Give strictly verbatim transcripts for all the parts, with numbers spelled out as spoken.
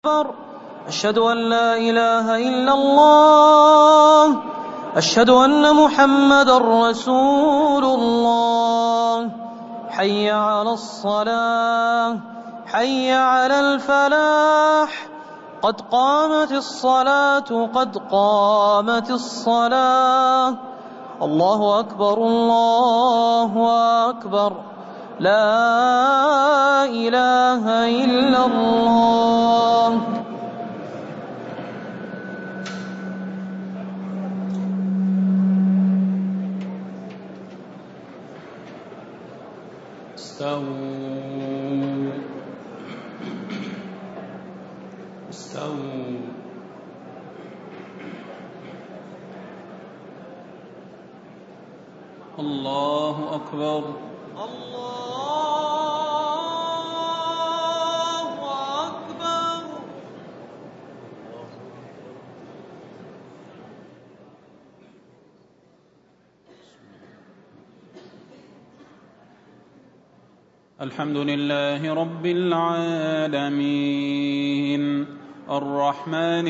أشهد أن لا إله إلا الله. أشهد أن محمدًا رسول الله. حي على الصلاة، حي على الفلاح، قد قامت الصلاة، قد قامت الصلاة. الله أكبر، الله أكبر، لا إله إلا الله. استووا استووا الله أكبر، الله أكبر. الحمد لله رب العالمين، الرحمن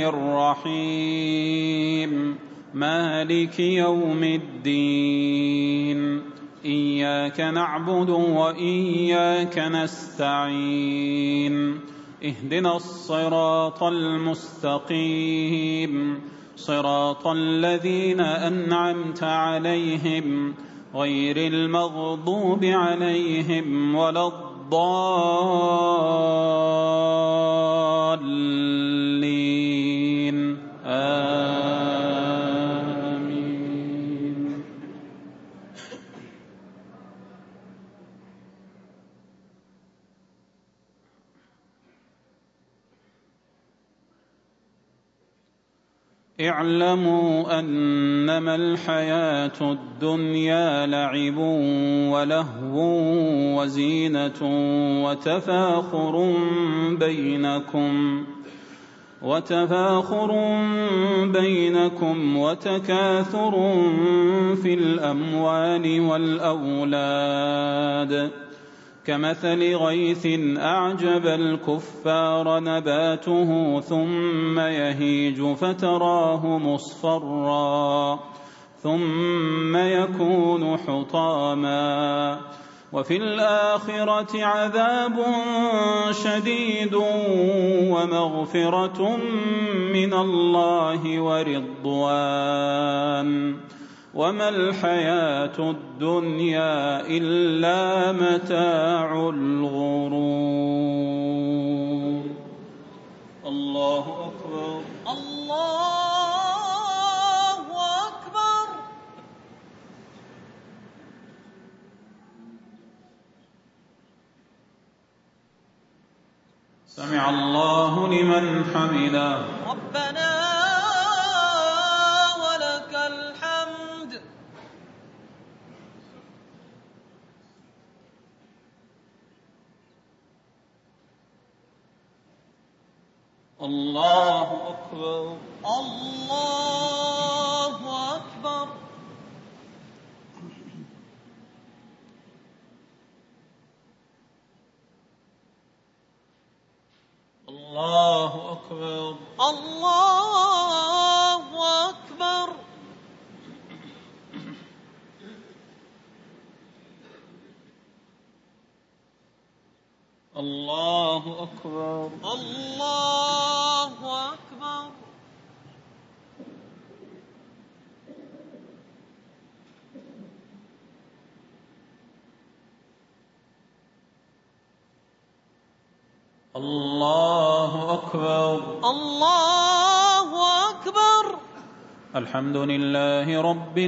الرحيم، مالك يوم الدين. إياك نعبد وإياك نستعين. اهدنا الصراط المستقيم، صراط الذين أنعمت عليهم غير المغضوب عليهم ولا الضالين. آمين. اعلموا أنما الحياة الدنيا لعب ولهو وزينة وتفاخر بينكم وتفاخر بينكم وتكاثر في الأموال والأولاد، كمثل غيث أعجب الكفار نباته ثم يهيج فتراه مصفرا ثم يكون حطاما، وفي الآخرة عذاب شديد ومغفرة من الله ورضوان، وما الحياة الدنيا إلا متاع الغرور. الله أكبر، الله أكبر. سمع الله لمن حمده. ربنا ولك الحمد. الله أكبر، الله أكبر. الله أكبر، الله أكبر. الله أكبر، الله أكبر. الله أكبر، الله أكبر. الحمد لله رب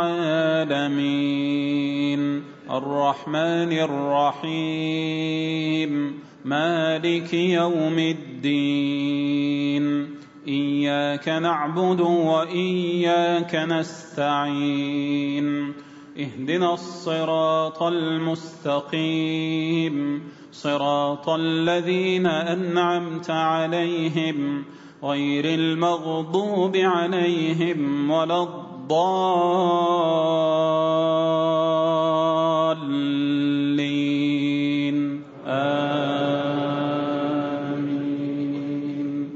العالمين، الرحمن الرحيم، مالك يوم الدين. إياك نعبد وإياك نستعين. اهدنا الصراط المستقيم، صراط الذين أنعمت عليهم غير المغضوب عليهم ولا الضالين. آمين.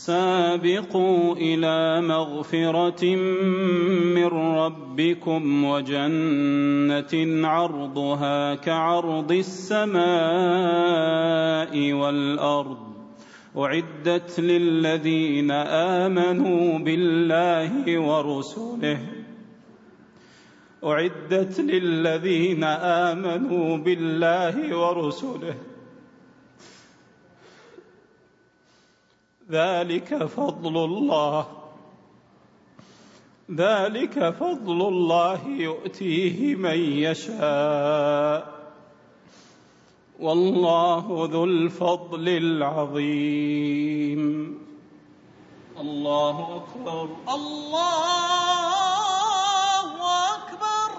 سابقوا إلى مغفرة من ربكم وجنة عرضها كعرض السماء والأرض أعدت للذين آمنوا بالله ورسله أعدت للذين آمنوا بالله ورسله ذلك فضل الله ذلك فضل الله يؤتيه من يشاء والله ذو الفضل العظيم. الله أكبر. الله أكبر.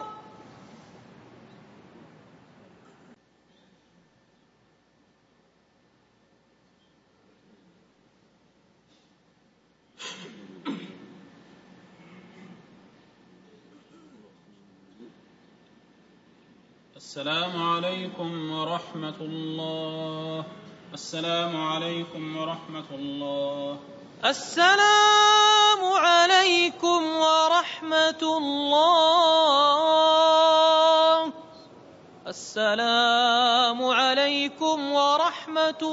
السلام عليكم ورحمة الله. السلام عليكم ورحمة الله. السلام عليكم ورحمة الله. السلام عليكم ورحمة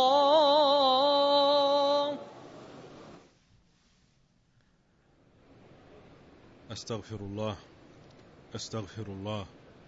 الله. أستغفر الله أستغفر الله